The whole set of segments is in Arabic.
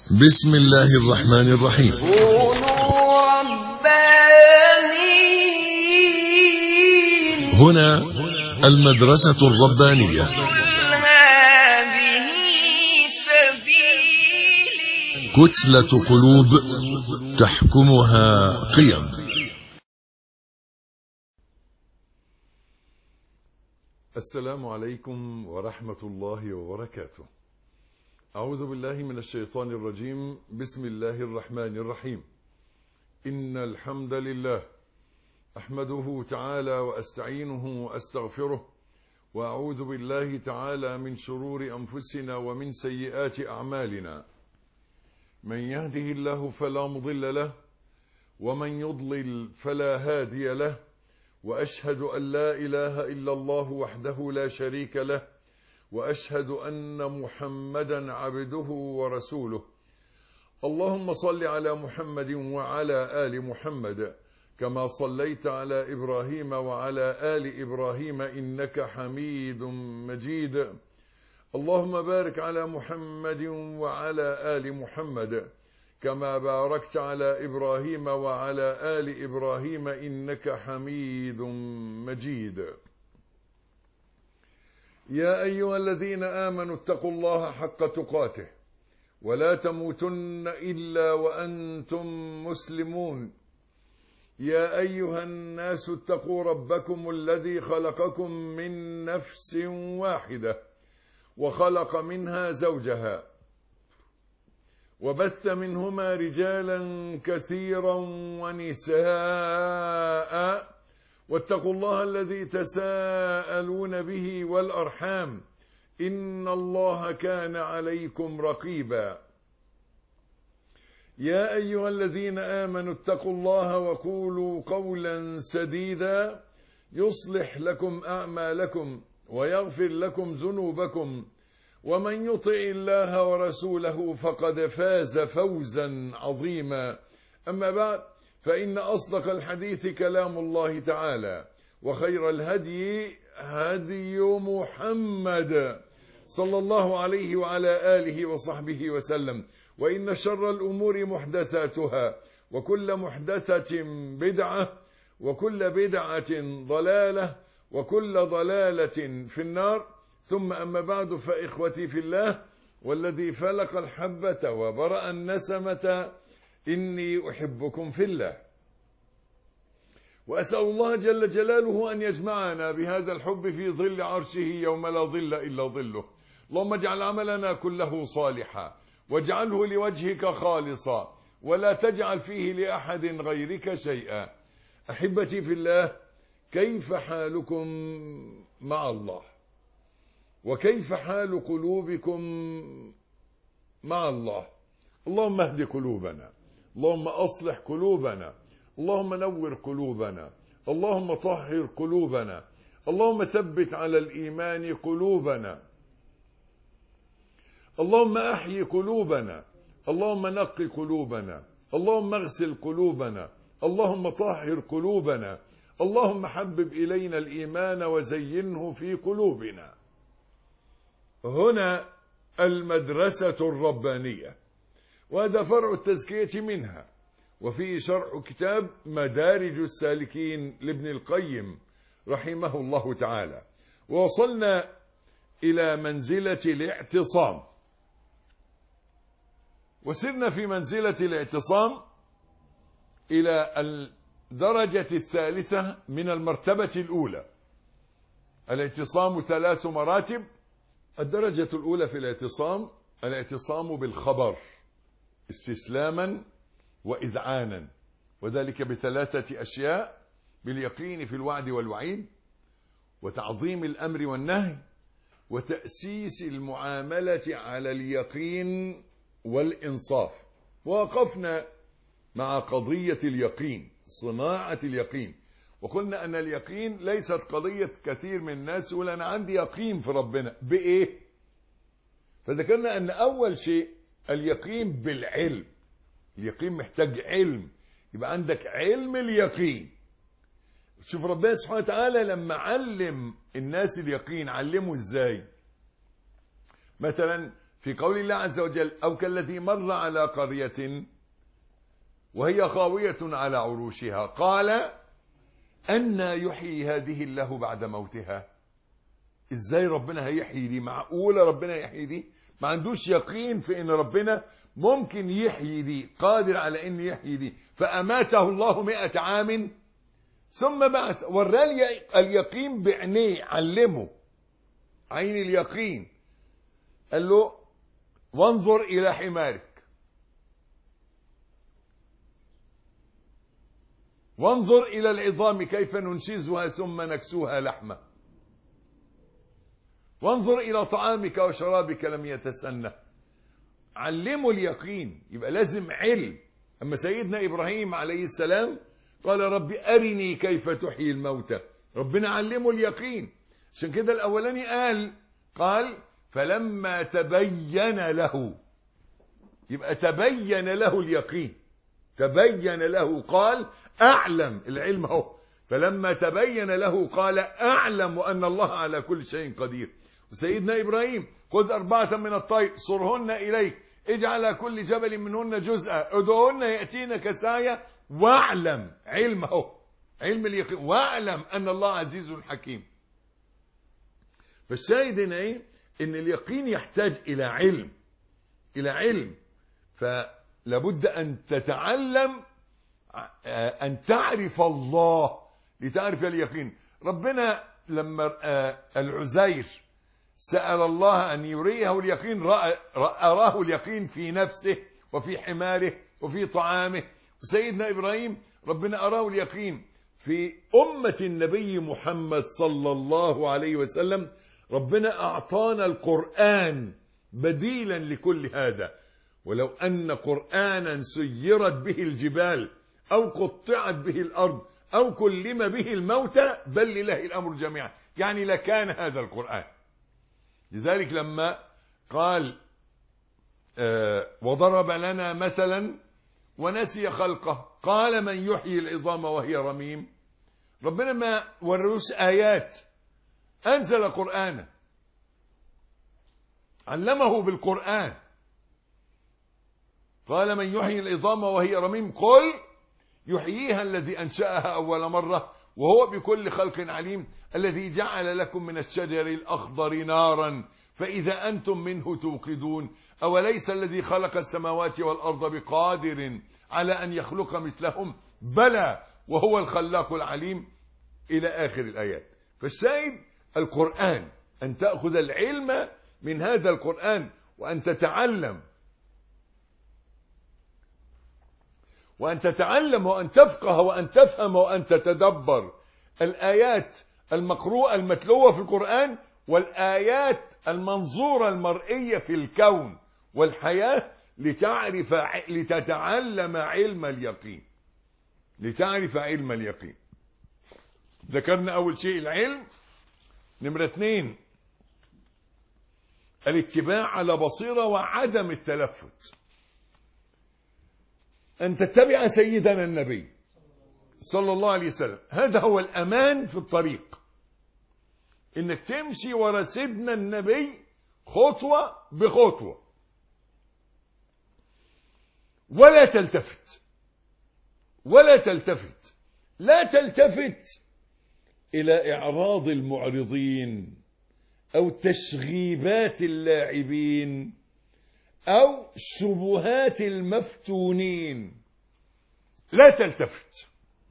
بسم الله الرحمن الرحيم. كونوا ربانيين. هنا المدرسة الربانية. هذه سبيلي. كتلة قلوب تحكمها قيم. السلام عليكم ورحمة الله وبركاته. أعوذ بالله من الشيطان الرجيم. بسم الله الرحمن الرحيم. إن الحمد لله أحمده تعالى وأستعينه وأستغفره، وأعوذ بالله تعالى من شرور أنفسنا ومن سيئات أعمالنا. من يهده الله فلا مضل له، ومن يضلل فلا هادي له، وأشهد أن لا إله إلا الله وحده لا شريك له، وأشهد أن محمدا عبده ورسوله. اللهم صل على محمد وعلى آل محمد كما صليت على إبراهيم وعلى آل إبراهيم إنك حميد مجيد. اللهم بارك على محمد وعلى آل محمد كما باركت على إبراهيم وعلى آل إبراهيم إنك حميد مجيد. يا أيها الذين آمنوا اتقوا الله حق تقاته ولا تموتن إلا وأنتم مسلمون. يا أيها الناس اتقوا ربكم الذي خلقكم من نفس واحدة وخلق منها زوجها وبث منهما رجالا كثيرا ونساء، واتقوا الله الذي تساءلون به والأرحام إن الله كان عليكم رقيبا. يا أيها الذين آمنوا اتقوا الله وقولوا قولا سديدا يصلح لكم أعمالكم ويغفر لكم ذنوبكم، ومن يطع الله ورسوله فقد فاز فوزا عظيما. أما بعد، فإن أصدق الحديث كلام الله تعالى، وخير الهدي هدي محمد صلى الله عليه وعلى آله وصحبه وسلم. وإن شر الأمور محدثاتها، وكل محدثة بدعة، وكل بدعة ضلالة، وكل ضلالة في النار. ثم أما بعد، فإخوتي في الله، والذي فلق الحبة وبرأ النسمة، إني أحبكم في الله، وأسأل الله جل جلاله أن يجمعنا بهذا الحب في ظل عرشه يوم لا ظل إلا ظله. اللهم اجعل عملنا كله صالحا، واجعله لوجهك خالصا، ولا تجعل فيه لأحد غيرك شيئا. أحبتي في الله، كيف حالكم مع الله؟ وكيف حال قلوبكم مع الله؟ اللهم اهد قلوبنا، اللهم أصلح قلوبنا، اللهم نور قلوبنا، اللهم طهر قلوبنا، اللهم ثبت على الإيمان قلوبنا، اللهم أحيي قلوبنا، اللهم نقي قلوبنا، اللهم اغسل قلوبنا، اللهم طهر قلوبنا، اللهم حبب إلينا الإيمان وزينه في قلوبنا. هنا المدرسة الربانية، وهذا فرع التزكية منها، وفيه شرح كتاب مدارج السالكين لابن القيم رحمه الله تعالى. ووصلنا إلى منزلة الاعتصام، وسرنا في منزلة الاعتصام إلى الدرجة الثالثة من المرتبة الأولى. الاعتصام 3 مراتب. الدرجة الأولى في الاعتصام الاعتصام بالخبر استسلاما وإذعانا، وذلك ب3 أشياء: باليقين في الوعد والوعيد، وتعظيم الأمر والنهي، وتأسيس المعاملة على اليقين والإنصاف. ووقفنا مع قضية اليقين، صناعة اليقين، وقلنا أن اليقين ليست قضية كثير من الناس يقول أنا عندي يقين في ربنا بإيه؟ فذكرنا أن أول شيء اليقين بالعلم. اليقين محتاج علم، يبقى عندك علم اليقين. شوف ربنا سبحانه وتعالى لما علم الناس اليقين علمه إزاي؟ مثلا في قول الله عز وجل أو كالذي مر على قرية وهي خاوية على عروشها قال أنى يحيي هذه الله بعد موتها. إزاي ربنا هيحيي دي؟ معقولة ربنا يحيي دي؟ ما عندوش يقين في أن ربنا ممكن يحيي دي، قادر على أن يحيي دي. فأماته الله 100 عام ثم بعث، وراه اليقين بعينيه، علمه عين اليقين، قال له وانظر إلى حمارك، وانظر إلى العظام كيف ننشزها ثم نكسوها لحمة، وانظر إلى طعامك وشرابك لم يتسنى. علموا اليقين، يبقى لازم علم. أما سيدنا إبراهيم عليه السلام قال رب أرني كيف تحيي الموتى، ربنا علمه اليقين. عشان كده الأولاني قال فلما تبين له، يبقى تبين له اليقين، تبين له، قال أعلم، العلم هو فلما تبين له قال أعلم أن الله على كل شيء قدير. وسيدنا إبراهيم خذ 4 من الطير صرهن إليك اجعل على كل جبل منهن جزءا ادعوهن يأتينك سعيا واعلم، علم هو علم اليقين، واعلم أن الله عزيز حكيم. فالشاهد هنا ايه؟ ان اليقين يحتاج الى علم، الى علم. فلابد ان تتعلم ان تعرف الله لتعرف اليقين. ربنا لما العزير سأل الله ان يريه اليقين، أراه اليقين في نفسه وفي حماره وفي طعامه. وسيدنا إبراهيم ربنا أراه اليقين في أمة النبي محمد صلى الله عليه وسلم. ربنا أعطانا القرآن بديلا لكل هذا. ولو أن قرآنا سيرت به الجبال أو قطعت به الأرض أو كلم به الموتى بل لله الأمر جميعا، يعني لكان هذا القرآن. لذلك لما قال وضرب لنا مثلا ونسي خلقه قال من يحيي العظام وهي رميم، ربنا ما وروش آيات، أنزل قرآنا علمه بالقرآن. قال من يحيي العظام وهي رميم قل يحييها الذي أنشأها أول مرة وهو بكل خلق عليم الذي جعل لكم من الشجر الأخضر نارا فإذا أنتم منه توقدون أوليس الذي خلق السماوات والأرض بقادر على أن يخلق مثلهم بلى وهو الخلاق العليم إلى آخر الآيات. فالشاهد القرآن، أن تأخذ العلم من هذا القرآن وأن تتعلم وأن تفقه وأن تفهم وأن تتدبر الآيات المقروءة المتلوة في القرآن والآيات المنظورة المرئية في الكون والحياة لتتعلم علم اليقين، لتعرف علم اليقين. ذكرنا أول شيء العلم. نمرة 2 الاتباع على بصيرة وعدم التلفت. أن تتبع سيدنا النبي صلى الله عليه وسلم، هذا هو الأمان في الطريق، إنك تمشي ورا سيدنا النبي خطوة بخطوة ولا تلتفت، لا تلتفت إلى إعراض المعرضين أو تشغيبات اللاعبين أو شبهات المفتونين، لا تلتفت.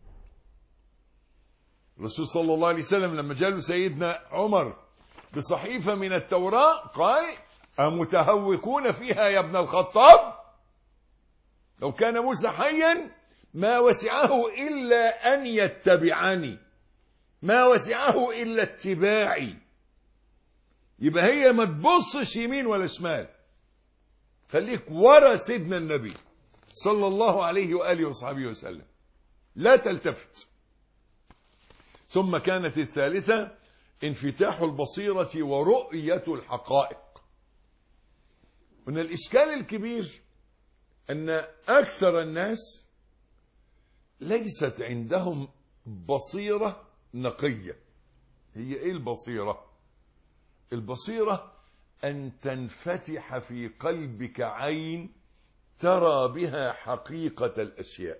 الرسول صلى الله عليه وسلم لما جاء سيدنا عمر بصحيفة من التوراة قال أمتهوكون فيها يا ابن الخطاب؟ لو كان موسى حيا ما وسعه إلا أن يتبعني، ما وسعه إلا اتباعي. يبقى هي ما تبصش يمين ولا شمال، خليك ورا سيدنا النبي صلى الله عليه وآله وصحبه وسلم، لا تلتفت. ثم كانت الثالثة انفتاح البصيرة ورؤية الحقائق. وأن الإشكال الكبير أن أكثر الناس ليست عندهم بصيرة نقية. هي إيه البصيرة؟ البصيرة أن تنفتح في قلبك عين ترى بها حقيقة الأشياء.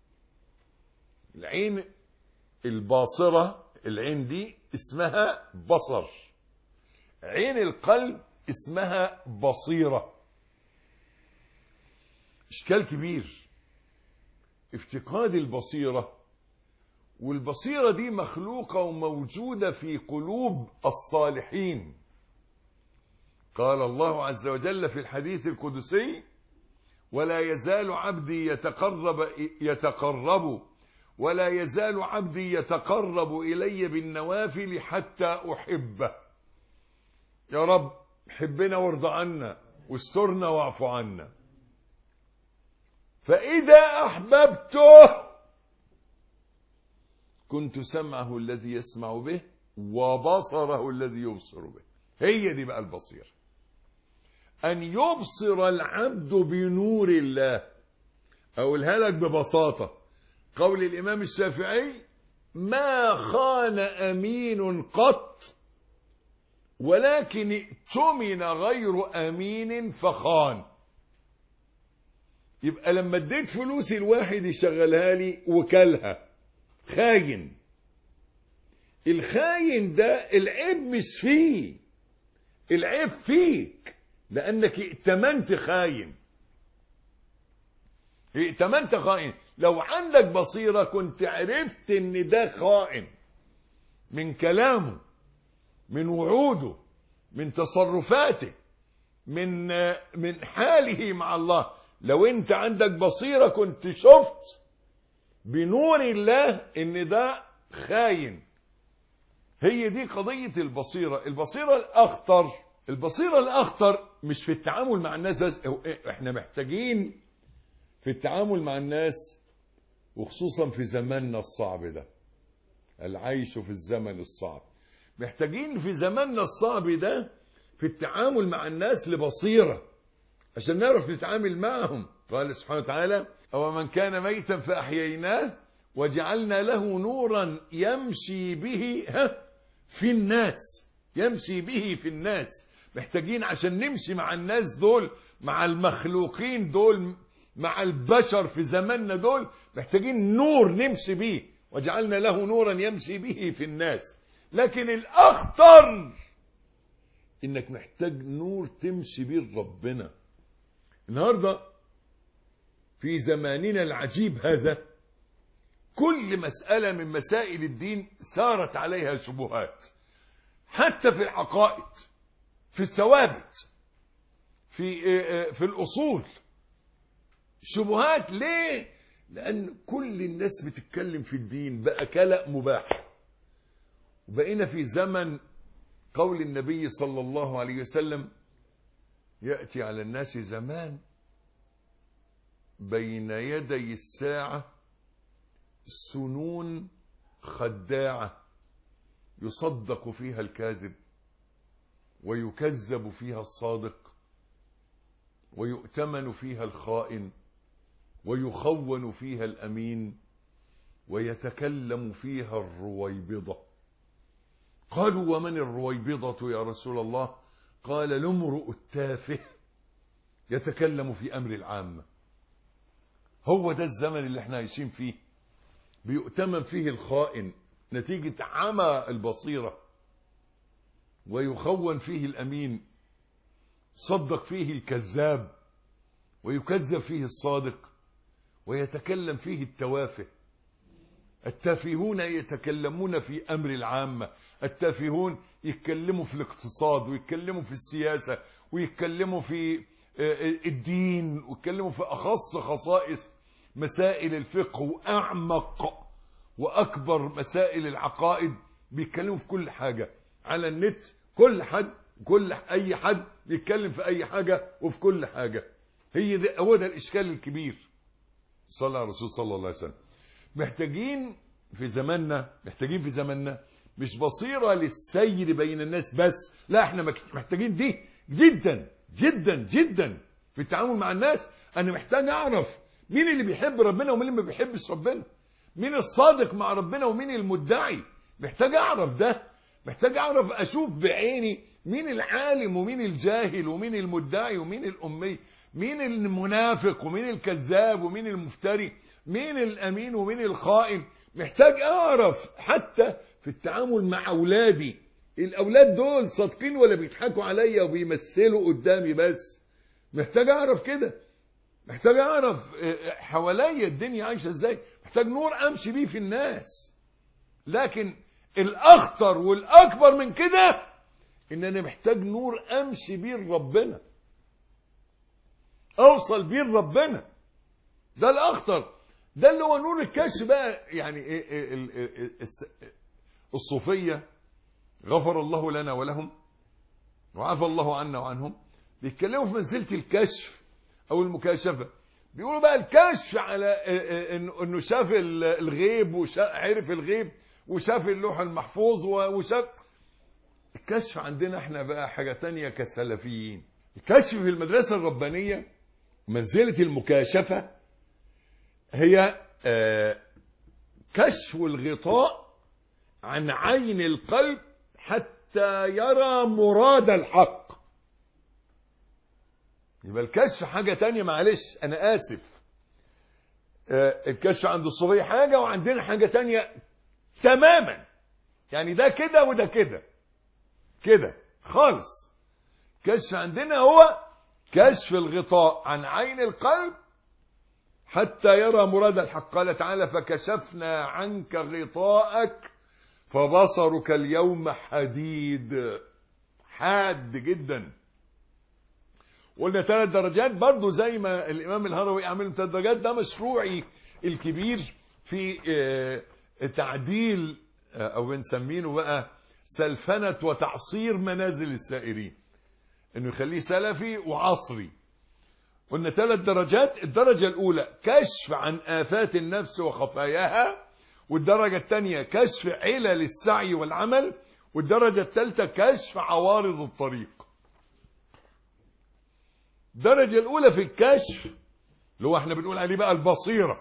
العين الباصرة، العين دي اسمها بصر. عين القلب اسمها بصيرة. إشكال كبير افتقاد البصيرة، والبصيرة دي مخلوقة وموجودة في قلوب الصالحين. قال الله عز وجل في الحديث القدسي: ولا يزال عبدي يتقرب إلي بالنوافل حتى أحبه. يا رب حبنا وارض عنا واسترنا واعف عنا. فإذا أحببته كنت سمعه الذي يسمع به وبصره الذي يبصر به. هي دي بقى البصير، أن يبصر العبد بنور الله. أقولها لك ببساطة، قول الإمام الشافعي: ما خان أمين قط ولكن ائتمن غير أمين فخان. يبقى لما اديت فلوسي الواحد يشغلها لي وكلها، خاين. الخاين ده العيب مش فيه، العيب فيك، لأنك ائتمنت خاين. ائتمنت خائن. لو عندك بصيرة كنت عرفت ان ده خائن من كلامه، من وعوده، من تصرفاته، من حاله مع الله. لو انت عندك بصيرة كنت شفت بنور الله ان ده خاين. هي دي قضية البصيرة. البصيرة الأخطر مش في التعامل مع الناس بس. احنا محتاجين في التعامل مع الناس، وخصوصا في زماننا الصعب ده، العيش في الزمن الصعب. محتاجين في زماننا الصعب ده في التعامل مع الناس لبصيرة عشان نعرف نتعامل معهم. قال سبحانه وتعالى: أو من كان ميتا فأحييناه وجعلنا له نورا يمشي به في الناس. يمشي به في الناس. محتاجين عشان نمشي مع الناس دول، مع المخلوقين دول، مع البشر في زماننا دول، محتاجين نور نمشي به. وجعلنا له نورا يمشي به في الناس. لكن الأخطر إنك محتاج نور تمشي به لربنا. النهاردة في زماننا العجيب هذا كل مسألة من مسائل الدين سارت عليها شبهات، حتى في العقائد، في الثوابت، في الأصول. شبهات. ليه؟ لأن كل الناس بتتكلم في الدين، بقى كلام مباح. وبقينا في زمن قول النبي صلى الله عليه وسلم: يأتي على الناس زمان بين يدي الساعة سنون خداعة يصدق فيها الكاذب ويكذب فيها الصادق ويؤتمن فيها الخائن ويخون فيها الأمين ويتكلم فيها الرويبضة. قالوا: ومن الرويبضة يا رسول الله؟ قال: الامرؤ التافه يتكلم في أمر العامة. هو ده الزمن اللي احنا عايشين فيه. بيؤتمن فيه الخائن نتيجة عمى البصيرة، ويخون فيه الأمين، صدق فيه الكذاب، ويكذب فيه الصادق، ويتكلم فيه التوافه. التافهون يتكلمون في أمر العامة. التافهون يتكلموا في الاقتصاد، ويتكلموا في السياسة، ويتكلموا في الدين، ويتكلموا في أخص خصائص مسائل الفقه، وأعمق وأكبر مسائل العقائد. بيتكلموا في كل حاجة على النت. أي حد بيتكلم في أي حاجة وفي كل حاجة. هو ده الإشكال الكبير. صلى على الرسول صلى الله عليه وسلم. محتاجين في زماننا مش بصيرة للسير بين الناس بس، لا، احنا محتاجين دي جدا جدا جدا في التعامل مع الناس. انا محتاج اعرف مين اللي بيحب ربنا ومين اللي ما بيحبش ربنا، مين الصادق مع ربنا ومين المدعي. محتاج اعرف ده. محتاج اعرف اشوف بعيني مين العالم ومين الجاهل ومين المدعي ومين الامي، مين المنافق ومين الكذاب ومين المفتري، مين الامين ومين الخائن. محتاج اعرف حتى في التعامل مع اولادي، الاولاد دول صادقين ولا بيضحكوا عليا وبيمثلوا قدامي بس. محتاج اعرف كده، محتاج اعرف حواليا الدنيا عايشه ازاي، محتاج نور امشي بيه في الناس. لكن الاخطر والاكبر من كده ان انا محتاج نور امشي بيه لربنا، اوصل بيه لربنا. ده الاخطر، ده اللي هو نور الكشف بقى. يعني الصوفيه غفر الله لنا ولهم وعفى الله عنا وعنهم، بيتكلموا في منزله الكشف او المكاشفه. بيقولوا بقى الكشف على انه شاف الغيب وعرف الغيب وشاف اللوح المحفوظ وشاف. الكشف عندنا احنا بقى حاجه تانية كسلفيين. الكشف في المدرسه الربانيه منزله المكاشفه هي كشف الغطاء عن عين القلب حتى يرى مراد الحق. يبقى الكشف حاجة تانية، معلش أنا آسف. الكشف عند الصوفية حاجة وعندنا حاجة تانية تماما. يعني ده كده وده كده كده خالص. كشف عندنا هو كشف الغطاء عن عين القلب حتى يرى مراد الحق. قال تعالى فكشفنا عنك غطاءك فبصرك اليوم حديد. حاد جدا. قلنا 3 درجات برضو زي ما الإمام الهروي عامل 3 درجات. ده مشروعي الكبير في تعديل أو بنسمينه بقى سلفنة وتعصير منازل السائرين، إنه يخليه سلفي وعصري. قلنا 3 درجات. الدرجة الأولى كشف عن آفات النفس وخفاياها، والدرجة الثانية كشف علل السعي والعمل، والدرجة الثالثة كشف عوارض الطريق. الدرجة الأولى في الكشف اللي هو احنا بنقول عليه بقى البصيرة.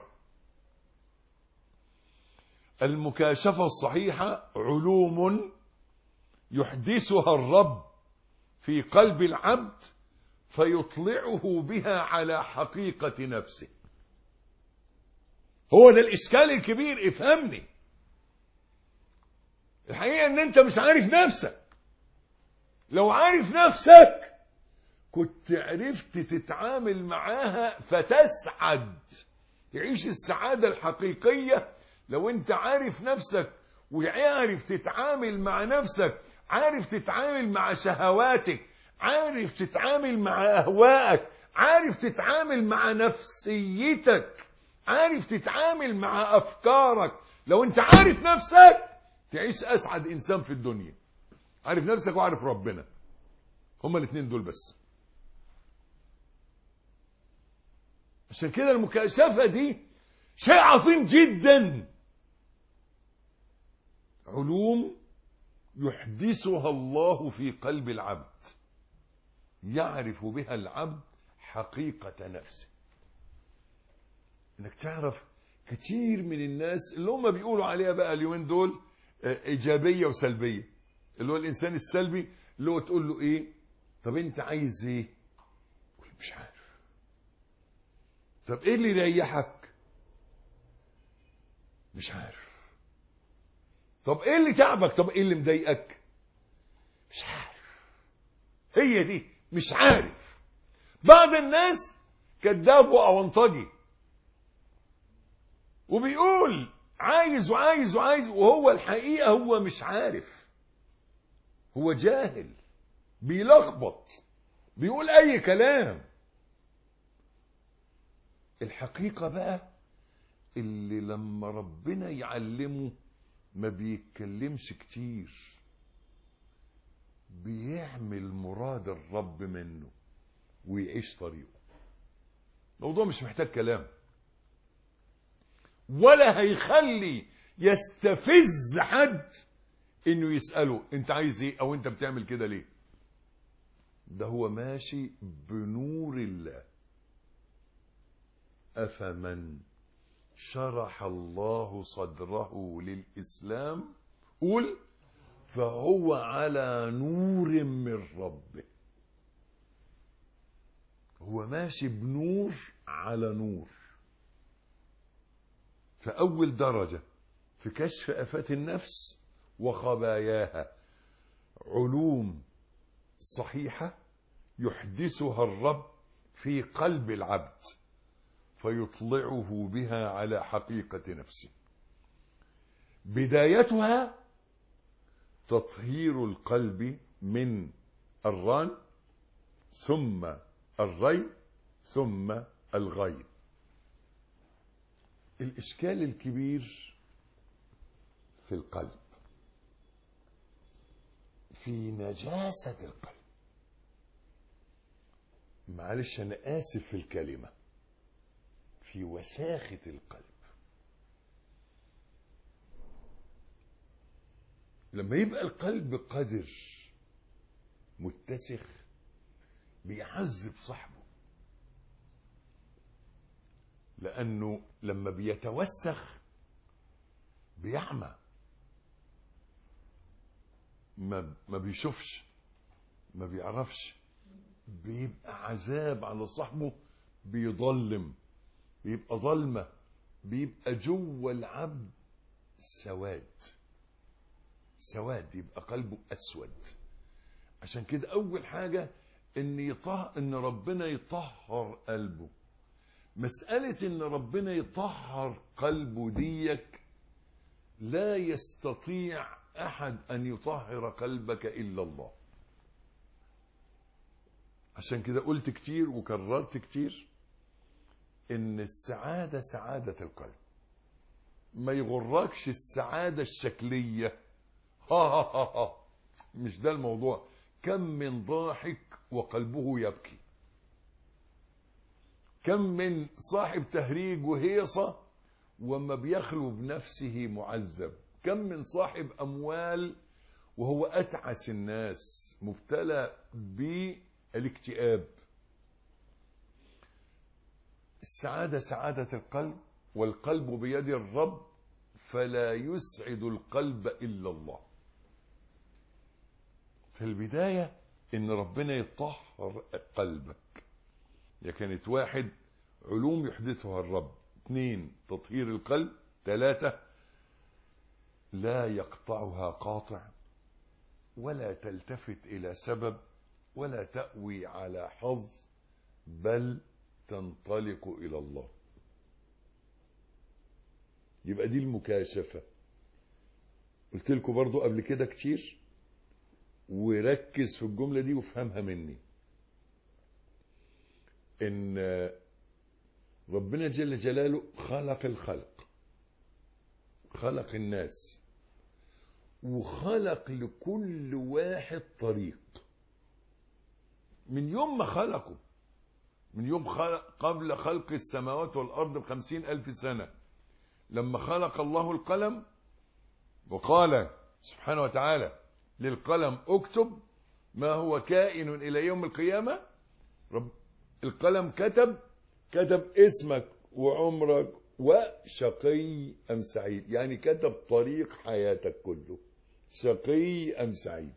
المكاشفة الصحيحة علوم يحدثها الرب في قلب العبد فيطلعه بها على حقيقة نفسه. هو ده الإشكال الكبير. افهمني. الحقيقة ان انت مش عارف نفسك. لو عارف نفسك كنت عرفت تتعامل معاها فتسعد، تعيش السعادة الحقيقية. لو انت عارف نفسك وعارف تتعامل مع نفسك، عارف تتعامل مع شهواتك، عارف تتعامل مع أهوائك، عارف تتعامل مع نفسيتك، عارف تتعامل مع أفكارك. لو انت عارف نفسك تعيش أسعد إنسان في الدنيا. عارف نفسك وعارف ربنا، هما الاثنين دول بس. عشان كده المكاشفة دي شيء عظيم جدا. علوم يحدثها الله في قلب العبد يعرف بها العبد حقيقة نفسه. انك تعرف كتير من الناس اللي هم بيقولوا عليها بقى اليومين دول ايجابية وسلبية. اللي هو الانسان السلبي اللي هو تقول له ايه؟ طب انت عايز ايه؟ يقول مش عارف. طب ايه اللي يريحك؟ مش عارف. طب ايه اللي تعبك؟ طب ايه اللي مضايقك؟ مش عارف. هي دي مش عارف. بعض الناس كذاب واونطجي وبيقول عايز وعايز وعايز، وهو الحقيقة هو مش عارف. هو جاهل بيلخبط بيقول اي كلام. الحقيقة بقى اللي لما ربنا يعلمه ما بيتكلمش كتير، بيعمل مراد الرب منه ويعيش طريقه. الموضوع مش محتاج كلام، ولا هيخلي يستفز حد انه يسأله انت عايز ايه او انت بتعمل كده ليه. ده هو ماشي بنور الله. أفمن شرح الله صدره للإسلام قول فهو على نور من ربه. هو ماشي بنور على نور. فأول درجة في كشف آفات النفس وخباياها علوم صحيحة يحدثها الرب في قلب العبد فيطلعه بها على حقيقة نفسه. بدايتها تطهير القلب من الران ثم الري ثم الغي. الإشكال الكبير في القلب، في نجاسة القلب. معلش أنا آسف في الكلمة، في وساخة القلب. لما يبقى القلب قذر متسخ بيعذب صاحبه، لأنه لما بيتوسخ بيعمى، ما بيشوفش، ما بيعرفش، بيبقى عذاب على صاحبه، بيضلم، بيبقى ظلمة، بيبقى جوه العبد سواد، يبقى قلبه أسود. عشان كده أول حاجة إن ربنا يطهر قلبه. مسألة إن ربنا يطهر قلبه ديك لا يستطيع أحد أن يطهر قلبك إلا الله. عشان كده قلت كتير وكررت كتير إن السعادة سعادة القلب. ما يغركش السعادة الشكلية، ها مش ده الموضوع. كم من ضاحك وقلبه يبكي، كم من صاحب تهريج وهيصة وما بيخلو بنفسه معذب، كم من صاحب أموال وهو أتعس الناس مبتلى بالاكتئاب. السعادة سعادة القلب، والقلب بيد الرب، فلا يسعد القلب إلا الله. في البداية إن ربنا يطهر قلبك. يا كانت 1 علوم يحدثها الرب، 2 تطهير القلب، 3 لا يقطعها قاطع، ولا تلتفت إلى سبب، ولا تأوي على حظ، بل تنطلق إلى الله. يبقى دي المكاشفة. قلت لكم برضو قبل كده كتير، وركز في الجملة دي وافهمها مني، إن ربنا جل جلاله خلق الخلق، خلق الناس، وخلق لكل واحد طريق. من يوم ما خلقه، من يوم قبل خلق السماوات والأرض ب50,000 سنة، لما خلق الله القلم وقال سبحانه وتعالى للقلم اكتب ما هو كائن إلى يوم القيامة، القلم كتب اسمك وعمرك وشقي أم سعيد، يعني كتب طريق حياتك كله، شقي أم سعيد.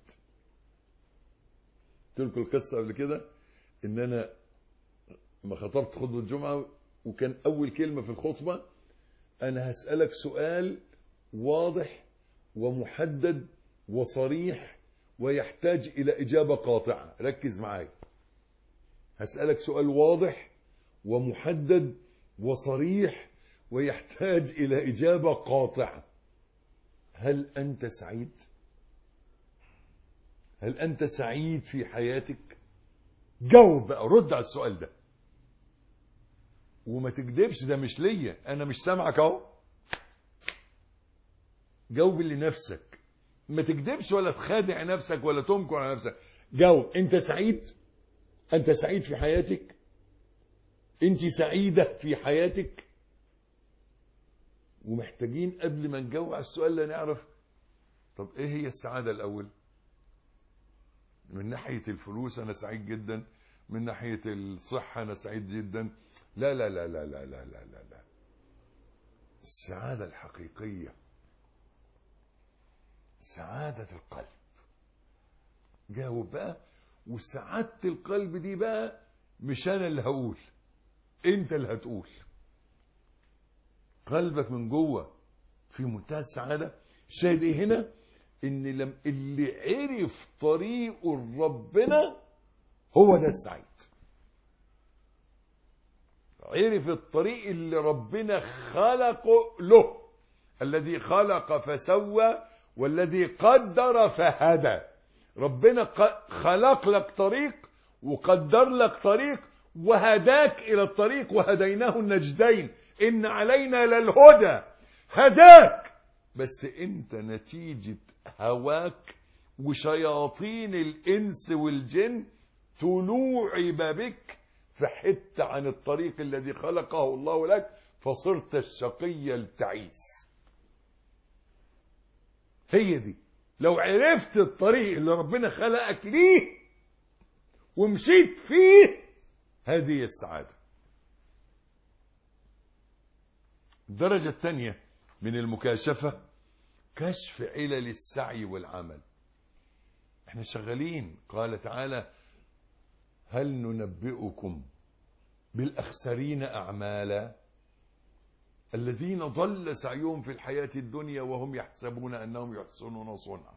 قلت لكم القصة قبل كده إن أنا ما خطبت خطبة الجمعة، وكان أول كلمة في الخطبة أنا هسألك سؤال واضح ومحدد وصريح ويحتاج إلى إجابة قاطعة. ركز معايا، هسألك سؤال واضح ومحدد وصريح ويحتاج إلى إجابة قاطعة. هل أنت سعيد؟ هل أنت سعيد في حياتك؟ جاوب بقى، رد على السؤال ده وما تكذبش. ده مش ليا، أنا مش سامعك أهو. جاوب لنفسك، ما تكذبش ولا تخادع نفسك ولا تنكر على نفسك. جاوب، أنت سعيد؟ أنت سعيد في حياتك؟ أنت سعيدة في حياتك؟ ومحتاجين قبل ما نجاوب على السؤال ده نعرف طب إيه هي السعادة الأول؟ من ناحية الفلوس أنا سعيد جدا، من ناحية الصحة أنا سعيد جدا. لا لا لا لا لا لا لا لا, لا. السعادة الحقيقية سعادة القلب. جاوب بقى. وسعادة القلب دي بقى مش أنا اللي هقول، أنت اللي هتقول. قلبك من جوه في منتهى السعادة. الشاهد إيه هنا؟ إن اللي عرف طريقه ربنا هو ده السعيد. عرف الطريق اللي ربنا خلقه له، الذي خلق فسوى والذي قدر فهدى. ربنا خلق لك طريق وقدر لك طريق وهداك إلى الطريق، وهديناه النجدين إن علينا للهدى. هداك، بس أنت نتيجة هواك وشياطين الإنس والجن تلوعب بك في حتة عن الطريق الذي خلقه الله لك، فصرت الشقي التعيس. هي دي. لو عرفت الطريق اللي ربنا خلقك ليه ومشيت فيه، هذه السعادة. الدرجة الثانية من المكاشفة كشف علل السعي والعمل. احنا شغالين. قال تعالى: هل ننبئكم بالأخسرين أعمالا الذين ضل سعيهم في الحياة الدنيا وهم يحسبون أنهم يحسنون صنعا.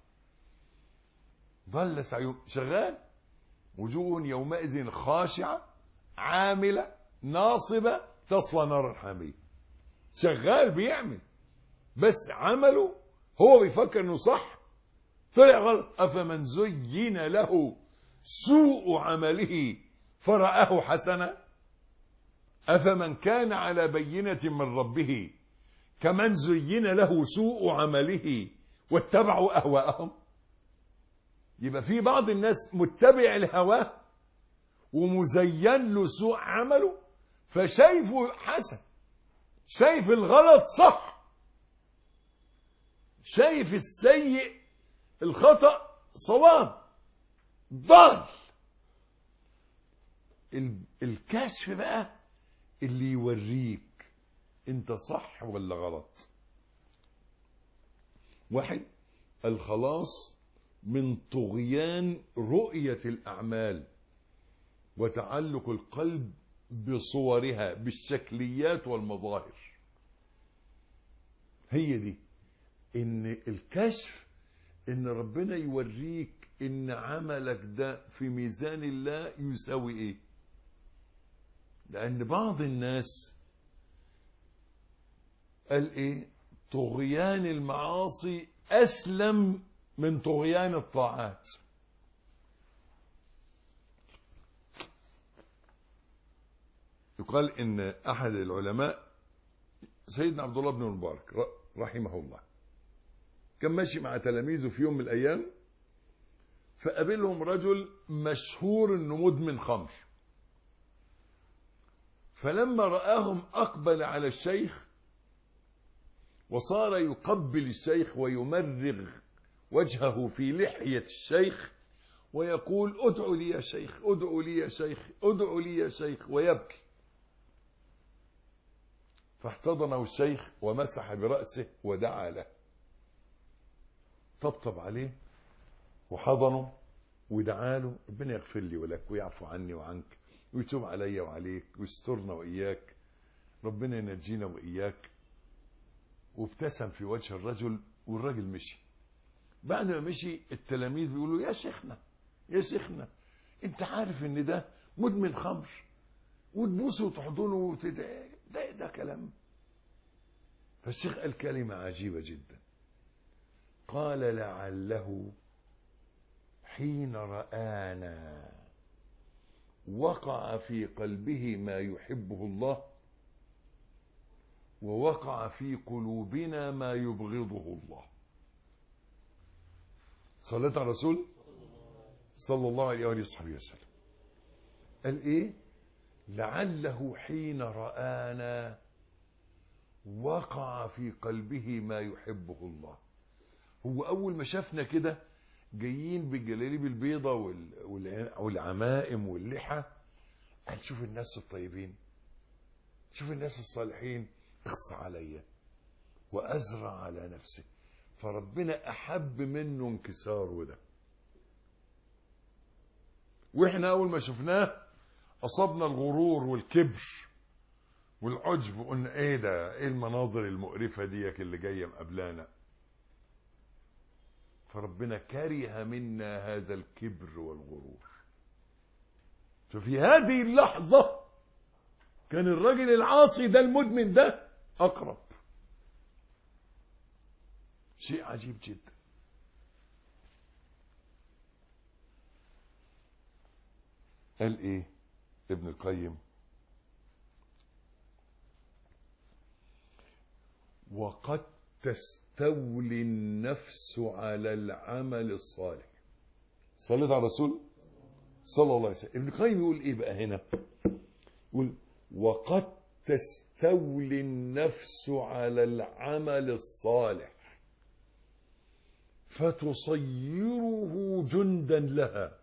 ضل سعيهم، شغال. وجوه يومئذ خاشعة عاملة ناصبة تصلى نارا حامية. شغال بيعمل، بس عمله هو بيفكر انه صح، طلع غلط. أفمن زين له سوء عمله فرآه حسنا أفمن كان على بينة من ربه كمن زين له سوء عمله واتبعوا أهواءهم. يبقى في بعض الناس متبع الهوى ومزين له سوء عمله، فشايفه حسن، شايف الغلط صح، شايف السيء الخطأ صواب، ضال. الكشف بقى اللي يوريك انت صح ولا غلط. واحد، الخلاص من طغيان رؤية الأعمال وتعلق القلب بصورها، بالشكليات والمظاهر. هي دي. ان الكشف ان ربنا يوريك ان عملك ده في ميزان الله يساوي ايه. لان بعض الناس قال ايه؟ طغيان المعاصي اسلم من طغيان الطاعات. يقال ان احد العلماء سيدنا عبد الله بن المبارك رحمه الله كان ماشي مع تلاميذه في يوم من الايام، فقابلهم رجل مشهور انه مدمن خمر، فلما رآهم اقبل على الشيخ وصار يقبل الشيخ ويمرغ وجهه في لحية الشيخ ويقول: ادعوا لي يا شيخ، ادعوا لي يا شيخ، ادعوا لي يا شيخ، ويبكي. فاحتضنه الشيخ ومسح برأسه ودعا له، طبطب عليه وحضنه ودعا له: ربنا يغفر لي ولك ويعفو عني وعنك ويتوب علي وعليك ويسترنا وإياك، ربنا ينجينا وإياك. وابتسم في وجه الرجل والرجل مشي. بعد ما مشي التلاميذ بيقولوا: يا شيخنا يا شيخنا، انت عارف ان ده مدمن خمر وتبوسه وتحضنه وتدعي، ده كلام. فالشيخ قال كلمة عجيبة جدا، قال: لعله حين رآنا وقع في قلبه ما يحبه الله ووقع في قلوبنا ما يبغضه الله. صلاة على الرسول صلى الله عليه وآله وصحبه وسلم. قال ايه؟ لعله حين رآنا وقع في قلبه ما يحبه الله. هو اول ما شافنا كده جايين بالجلاليب البيضة والعمائم واللحى، قال: شوف الناس الطيبين، شوف الناس الصالحين، اخص عليا وازرع على نفسي. فربنا أحب منه انكساره ده. وإحنا أول ما شفناه أصابنا الغرور والكبر والعجب، وقلنا إيه ده، إيه المناظر المقرفة ديك اللي جاية مقابلانا. فربنا كره منا هذا الكبر والغرور. ففي هذه اللحظة كان الرجل العاصي ده المدمن ده أقرب. شيء عجيب جدا. قال ايه ابن القيم؟ وقد تستولي النفس على العمل الصالح. صليت على الرسول صلى الله عليه وسلم. ابن القيم يقول ايه بقى هنا؟ يقول وقد تستولي النفس على العمل الصالح فتصيره جندا لها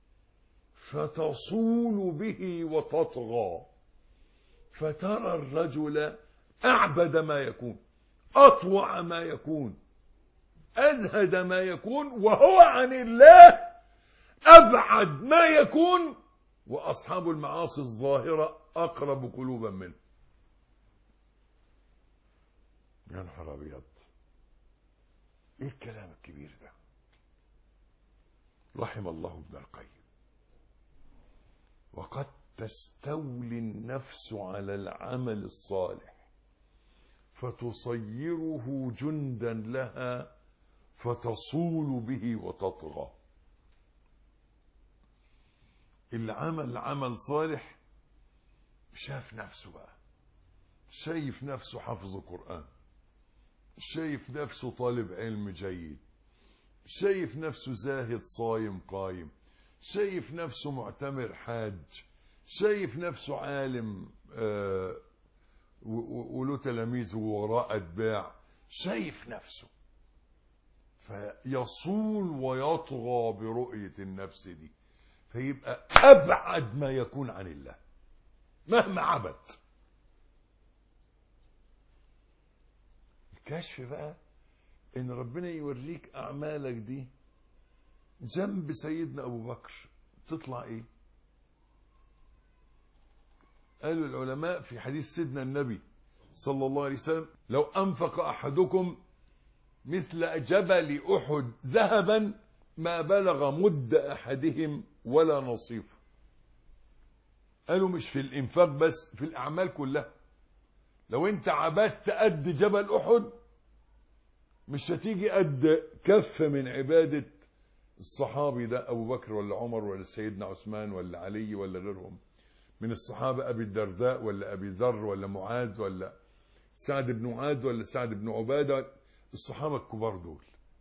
فتصول به وتطغى، فترى الرجل أعبد ما يكون، أطوع ما يكون، أزهد ما يكون، وهو عن الله أبعد ما يكون، وأصحاب المعاصي الظاهرة أقرب قلوبا منه. يا نهار أبيض، إيه الكلام الكبير ده؟ رحم الله ابن القيم. وقد تستولي النفس على العمل الصالح فتصيره جندا لها فتصول به وتطغى. اللي عمل عمل صالح شاف نفسه بقى، شايف نفسه حافظ القرآن، شايف نفسه طالب علم جيد، شايف نفسه زاهد صايم قايم، شايف نفسه معتمر حاج، شايف نفسه عالم وله تلاميذ ووراء اتباع، شايف نفسه فيصول ويطغى برؤية النفس دي، فيبقى أبعد ما يكون عن الله مهما عبد. الكشف بقى إن ربنا يوريك أعمالك دي جنب سيدنا أبو بكر تطلع إيه؟ قالوا العلماء في حديث سيدنا النبي صلى الله عليه وسلم لو أنفق أحدكم مثل جبل أحد ذهبا ما بلغ مد أحدهم ولا نصيفه. قالوا مش في الإنفاق بس، في الأعمال كلها. لو أنت عبدت قد جبل أحد مش هتيجي قد كف من عبادة الصحابي ده، أبو بكر ولا عمر ولا سيدنا عثمان ولا علي ولا غيرهم من الصحابة، أبي الدرداء ولا أبي ذر ولا معاذ ولا سعد بن معاذ ولا سعد بن عبادة، الصحابة الكبار دول.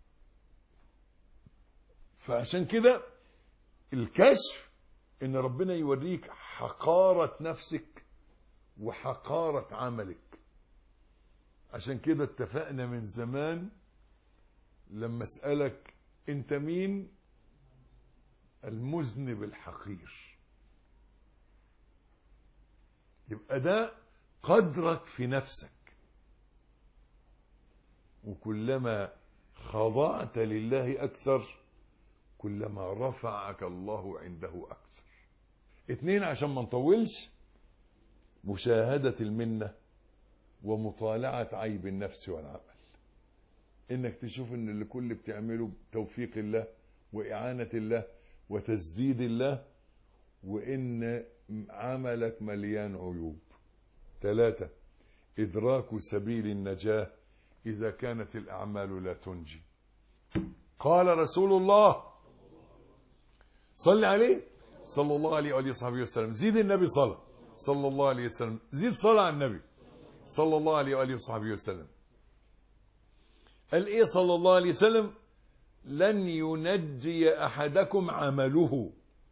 فعشان كده الكشف إن ربنا يوريك حقارة نفسك وحقارة عملك. عشان كده اتفقنا من زمان لما اسألك انت مين؟ المذنب الحقير. يبقى ده قدرك في نفسك، وكلما خضعت لله أكثر كلما رفعك الله عنده أكثر. 2 عشان ما نطولش، مشاهدة المنة ومطالعة عيب النفس والعمل. انك تشوف ان اللي كل بتعمله بتوفيق الله وإعانة الله وتسديد الله، وان عملك مليان عيوب. 3 إدراك سبيل النجاة إذا كانت الأعمال لا تنجي. قال رسول الله صلى عليه صلى الله عليه وآله وصحبه وسلم، زيد النبي صلى الله عليه وسلم، زيد صلاة على النبي صلى الله عليه وآله وصحبه وسلم. قال إيه صلى الله عليه وسلم؟ لن ينجي أحدكم عمله.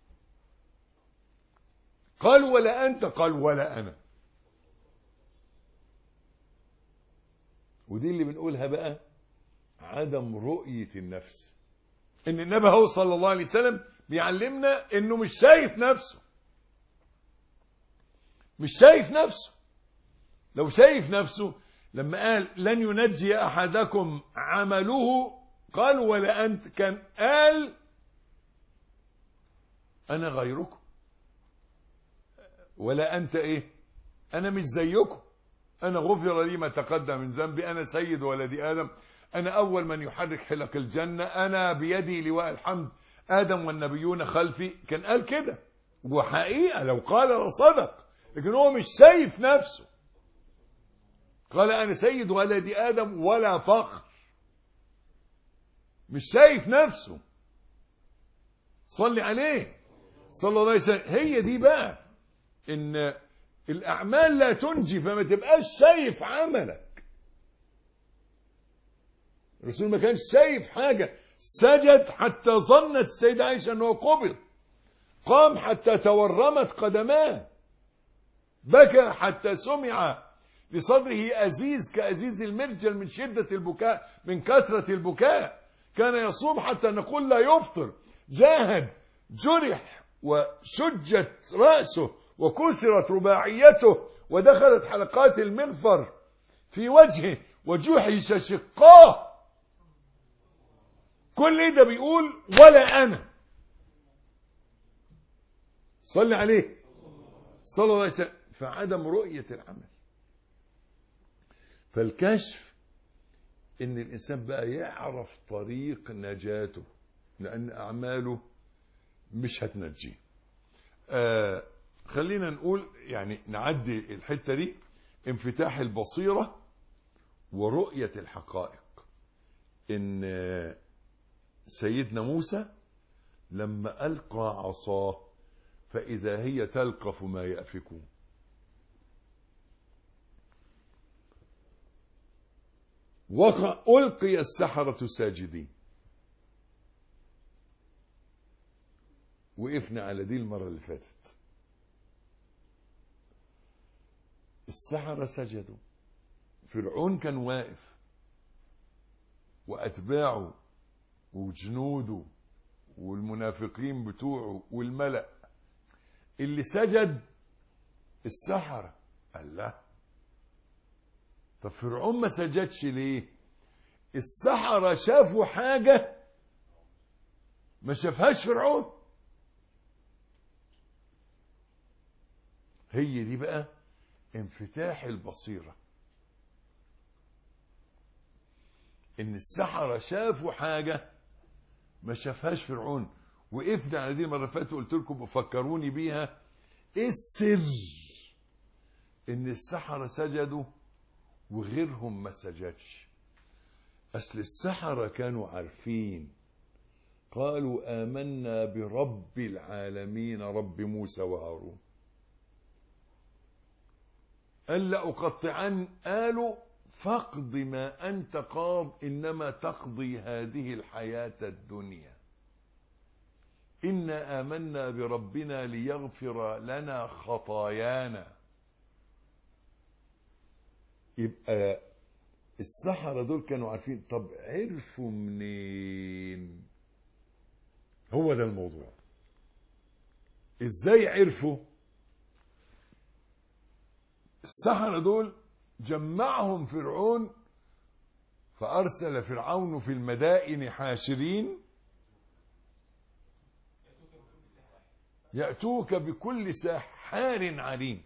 قال ولا أنت؟ قال ولا أنا. ودي اللي بنقولها بقى عدم رؤية النفس. إن النبي هو صلى الله عليه وسلم بيعلمنا إنه مش شايف نفسه، مش شايف نفسه. لو شايف نفسه لما قال لن ينجي أحدكم عمله، قال ولا أنت، كان قال أنا غيركم، ولا أنت إيه، أنا مش زيكم، أنا غفر لي ما تقدم من ذنبي، أنا سيد ولد آدم، أنا أول من يحرك حلق الجنة، أنا بيدي لواء الحمد، آدم والنبيون خلفي. كان قال كده، وحقيقة لو قال لصدق، لكن هو مش شايف نفسه. قال أنا سيد ولد آدم ولا فخر، مش شايف نفسه. صلي عليه صلى الله عليه وسلم. هي دي بقى إن الأعمال لا تنجي، فما تبقاش شايف عملك. الرسول ما كانش شايف حاجة، سجد حتى ظنت السيدة عائشة أنه قبض، قام حتى تورمت قدماه، بكى حتى سمع لصدره أزيز كأزيز المرجل من شدة البكاء، من كثرة البكاء. كان يصوم حتى نقول لا يفطر، جاهد، جرح وشجت رأسه وكسرت رباعيته ودخلت حلقات المغفر في وجهه وجحش شقاه. كل ده بيقول ولا أنا. صلي عليه صلى الله عليه وسلم. فعدم رؤية العمل. فالكشف ان الانسان بقى يعرف طريق نجاته، لان اعماله مش هتنجيه. خلينا نقول يعني نعدي الحتة دي، انفتاح البصيرة ورؤية الحقائق. ان سيدنا موسى لما ألقى عصاه فإذا هي تلقف ما يأفكون. ألقي السحرة ساجدين. وقفنا على دي المرة اللي فاتت. السحرة سجدوا، فرعون كان واقف وأتباعه وجنوده والمنافقين بتوعه والملأ. اللي سجد السحرة. قال لا، طب فرعون ما سجدش ليه؟ السحرة شافوا حاجة ما شافهاش فرعون. هي دي بقى انفتاح البصيرة، ان السحرة شافوا حاجة ما شافهاش فرعون. وقفنا على دي مرة فاتت وقلت لكم فكروني بيها. ايه السر ان السحرة سجدوا وغيرهم ما سجدش؟ اصل السحرة كانوا عارفين، قالوا آمنا برب العالمين رب موسى وهارون. قال لأقطعن، قالوا فاقض ما أنت قاض إنما تقضي هذه الحياة الدنيا، إنا آمنا بربنا ليغفر لنا خطايانا. يبقى السحرة دول كانوا عارفين. طب عرفوا منين؟ هو ده الموضوع. ازاي عرفوا؟ السحرة دول جمعهم فرعون، فأرسل فرعون في المدائن حاشرين يأتوك بكل سحار عليم.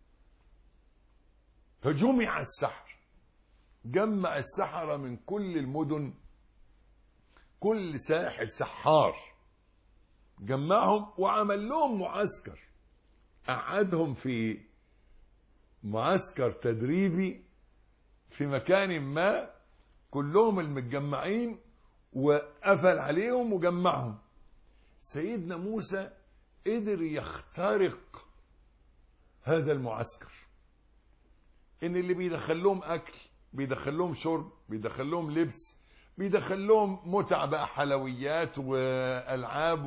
فجمع السحر، جمع السحرة من كل المدن، كل ساحر سحار جمعهم وعمل لهم معسكر، قعدهم في معسكر تدريبي في مكان ما، كلهم المتجمعين، وقفل عليهم وجمعهم. سيدنا موسى قدر يخترق هذا المعسكر، ان اللي بيدخل لهم اكل، بيدخل لهم شرب، بيدخل لهم لبس، بيدخل لهم متع بقى، حلويات والعاب